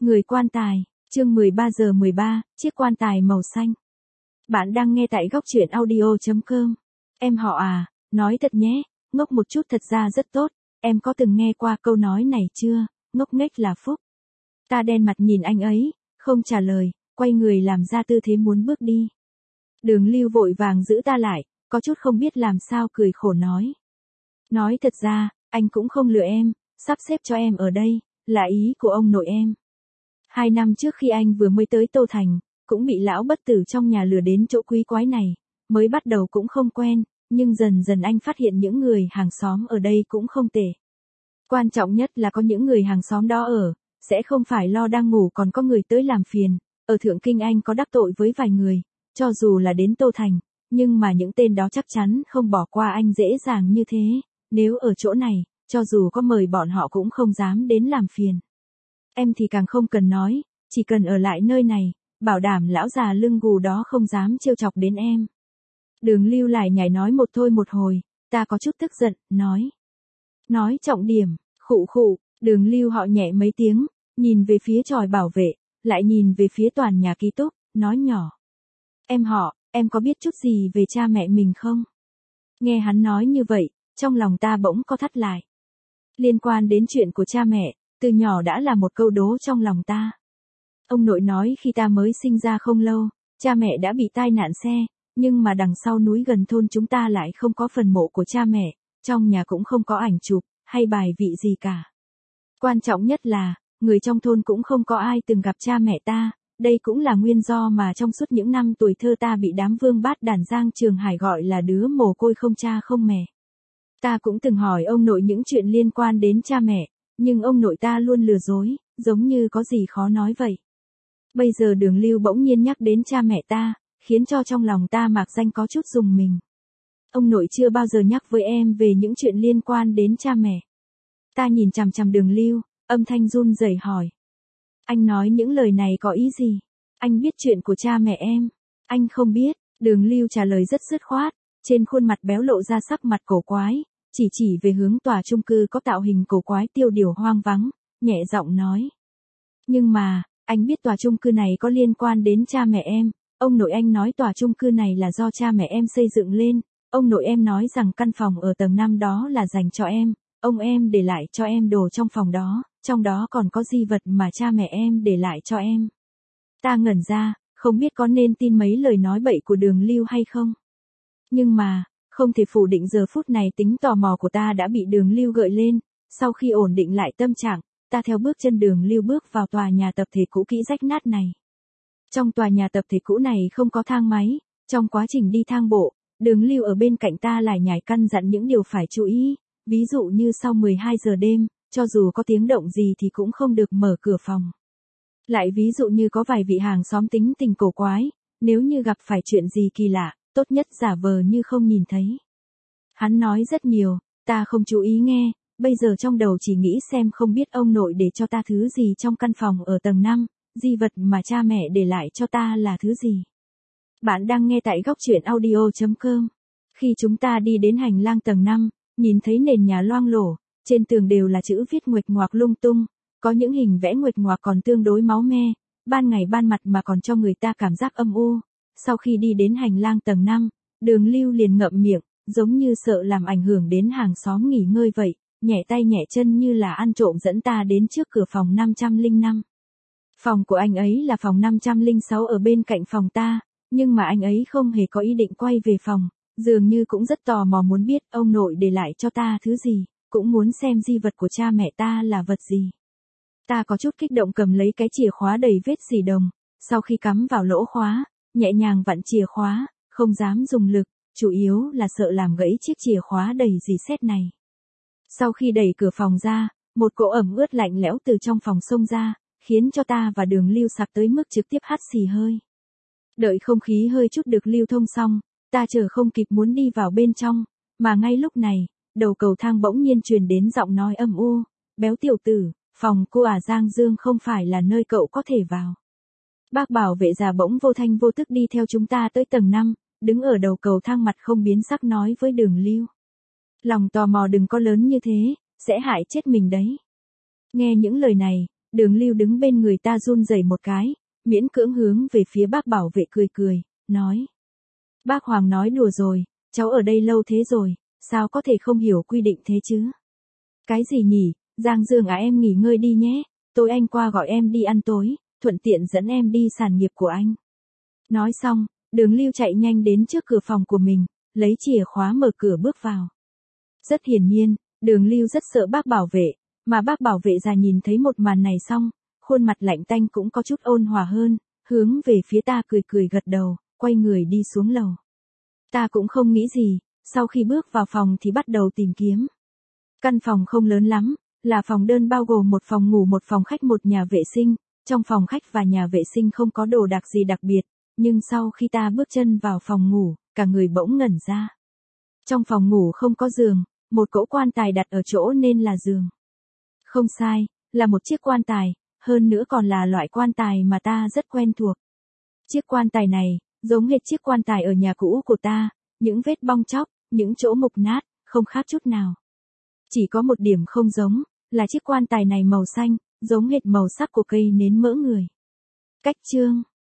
Người quan tài, chương 13:13, chiếc quan tài màu xanh. Bạn đang nghe tại góc truyện audio.com. Em họ à, nói thật nhé, ngốc một chút thật ra rất tốt, em có từng nghe qua câu nói này chưa, ngốc nghếch là phúc. Ta đen mặt nhìn anh ấy, không trả lời, quay người làm ra tư thế muốn bước đi. Đường Lưu vội vàng giữ ta lại, có chút không biết làm sao cười khổ nói. Nói thật ra, anh cũng không lừa em, sắp xếp cho em ở đây, là ý của ông nội em. 2 năm trước khi anh vừa mới tới Tô Thành, cũng bị lão bất tử trong nhà lừa đến chỗ quý quái này, mới bắt đầu cũng không quen, nhưng dần dần anh phát hiện những người hàng xóm ở đây cũng không tệ. Quan trọng nhất là có những người hàng xóm đó ở, sẽ không phải lo đang ngủ còn có người tới làm phiền. Ở Thượng Kinh anh có đắc tội với vài người, cho dù là đến Tô Thành, nhưng mà những tên đó chắc chắn không bỏ qua anh dễ dàng như thế, nếu ở chỗ này, cho dù có mời bọn họ cũng không dám đến làm phiền. Em thì càng không cần nói, chỉ cần ở lại nơi này, bảo đảm lão già lưng gù đó không dám trêu chọc đến em. Đường Lưu lại nhảy nói một thôi một hồi, ta có chút tức giận, nói. Nói trọng điểm, khụ khụ, Đường Lưu họ nhẹ mấy tiếng, nhìn về phía chòi bảo vệ, lại nhìn về phía toàn nhà ký túc, nói nhỏ. Em họ, em có biết chút gì về cha mẹ mình không? Nghe hắn nói như vậy, trong lòng ta bỗng co thắt lại. Liên quan đến chuyện của cha mẹ, từ nhỏ đã là một câu đố trong lòng ta. Ông nội nói khi ta mới sinh ra không lâu, cha mẹ đã bị tai nạn xe, nhưng mà đằng sau núi gần thôn chúng ta lại không có phần mộ của cha mẹ, trong nhà cũng không có ảnh chụp, hay bài vị gì cả. Quan trọng nhất là, người trong thôn cũng không có ai từng gặp cha mẹ ta, đây cũng là nguyên do mà trong suốt những năm tuổi thơ ta bị đám vương bát đàn Giang Trường Hải gọi là đứa mồ côi không cha không mẹ. Ta cũng từng hỏi ông nội những chuyện liên quan đến cha mẹ, nhưng ông nội ta luôn lừa dối, giống như có gì khó nói vậy. Bây giờ Đường Lưu bỗng nhiên nhắc đến cha mẹ ta, khiến cho trong lòng ta mạc danh có chút rùng mình. Ông nội chưa bao giờ nhắc với em về những chuyện liên quan đến cha mẹ. Ta nhìn chằm chằm Đường Lưu, âm thanh run rẩy hỏi. Anh nói những lời này có ý gì? Anh biết chuyện của cha mẹ em? Anh không biết, Đường Lưu trả lời rất dứt khoát, trên khuôn mặt béo lộ ra sắc mặt cổ quái, chỉ về hướng tòa chung cư có tạo hình cổ quái tiêu điều hoang vắng, nhẹ giọng nói. Nhưng mà, anh biết tòa chung cư này có liên quan đến cha mẹ em, ông nội anh nói tòa chung cư này là do cha mẹ em xây dựng lên, ông nội em nói rằng căn phòng ở tầng 5 đó là dành cho em, ông em để lại cho em đồ trong phòng đó, trong đó còn có di vật mà cha mẹ em để lại cho em. Ta ngẩn ra, không biết có nên tin mấy lời nói bậy của Đường Lưu hay không. Nhưng mà, không thể phủ định giờ phút này tính tò mò của ta đã bị Đường Lưu gợi lên, sau khi ổn định lại tâm trạng, ta theo bước chân Đường Lưu bước vào tòa nhà tập thể cũ kỹ rách nát này. Trong tòa nhà tập thể cũ này không có thang máy, trong quá trình đi thang bộ, Đường Lưu ở bên cạnh ta lại nhảy căn dặn những điều phải chú ý, ví dụ như sau 12 giờ đêm, cho dù có tiếng động gì thì cũng không được mở cửa phòng. Lại ví dụ như có vài vị hàng xóm tính tình cổ quái, nếu như gặp phải chuyện gì kỳ lạ, tốt nhất giả vờ như không nhìn thấy. Hắn nói rất nhiều, ta không chú ý nghe, bây giờ trong đầu chỉ nghĩ xem không biết ông nội để cho ta thứ gì trong căn phòng ở tầng 5, di vật mà cha mẹ để lại cho ta là thứ gì. Bạn đang nghe tại góc truyện audio.com. Khi chúng ta đi đến hành lang tầng 5, nhìn thấy nền nhà loang lổ, trên tường đều là chữ viết nguệch ngoạc lung tung, có những hình vẽ nguệch ngoạc còn tương đối máu me, ban ngày ban mặt mà còn cho người ta cảm giác âm u. Sau khi đi đến hành lang tầng 5, Đường Lưu liền ngậm miệng, giống như sợ làm ảnh hưởng đến hàng xóm nghỉ ngơi vậy, nhẹ tay nhẹ chân như là ăn trộm dẫn ta đến trước cửa phòng 505. Phòng của anh ấy là phòng 506 ở bên cạnh phòng ta, nhưng mà anh ấy không hề có ý định quay về phòng, dường như cũng rất tò mò muốn biết ông nội để lại cho ta thứ gì, cũng muốn xem di vật của cha mẹ ta là vật gì. Ta có chút kích động cầm lấy cái chìa khóa đầy vết xì đồng, sau khi cắm vào lỗ khóa, nhẹ nhàng vặn chìa khóa, không dám dùng lực, chủ yếu là sợ làm gãy chiếc chìa khóa đầy rỉ sét này. Sau khi đẩy cửa phòng ra, một cỗ ẩm ướt lạnh lẽo từ trong phòng xông ra, khiến cho ta và Đường Lưu sặc tới mức trực tiếp hắt xì hơi. Đợi không khí hơi chút được lưu thông xong, ta chờ không kịp muốn đi vào bên trong, mà ngay lúc này, đầu cầu thang bỗng nhiên truyền đến giọng nói âm u, béo tiểu tử, phòng cô Giang Dương không phải là nơi cậu có thể vào. Bác bảo vệ già bỗng vô thanh vô tức đi theo chúng ta tới tầng 5, đứng ở đầu cầu thang mặt không biến sắc nói với Đường Lưu. Lòng tò mò đừng có lớn như thế, sẽ hại chết mình đấy. Nghe những lời này, Đường Lưu đứng bên người ta run rẩy một cái, miễn cưỡng hướng về phía bác bảo vệ cười cười, nói. Bác Hoàng nói đùa rồi, cháu ở đây lâu thế rồi, sao có thể không hiểu quy định thế chứ? Cái gì nhỉ, Giang Dương à, em nghỉ ngơi đi nhé, tối anh qua gọi em đi ăn tối, thuận tiện dẫn em đi sản nghiệp của anh. Nói xong, Đường Lưu chạy nhanh đến trước cửa phòng của mình, lấy chìa khóa mở cửa bước vào. Rất hiển nhiên, Đường Lưu rất sợ bác bảo vệ, mà bác bảo vệ già nhìn thấy một màn này xong, khuôn mặt lạnh tanh cũng có chút ôn hòa hơn, hướng về phía ta cười cười gật đầu, quay người đi xuống lầu. Ta cũng không nghĩ gì, sau khi bước vào phòng thì bắt đầu tìm kiếm. Căn phòng không lớn lắm, là phòng đơn bao gồm một phòng ngủ, một phòng khách, một nhà vệ sinh. Trong phòng khách và nhà vệ sinh không có đồ đạc gì đặc biệt, nhưng sau khi ta bước chân vào phòng ngủ, cả người bỗng ngẩn ra. Trong phòng ngủ không có giường, một cỗ quan tài đặt ở chỗ nên là giường. Không sai, là một chiếc quan tài, hơn nữa còn là loại quan tài mà ta rất quen thuộc. Chiếc quan tài này, giống hệt chiếc quan tài ở nhà cũ của ta, những vết bong tróc, những chỗ mục nát, không khác chút nào. Chỉ có một điểm không giống, là chiếc quan tài này màu xanh, giống hệt màu sắc của cây nến mỡ người. Cách chương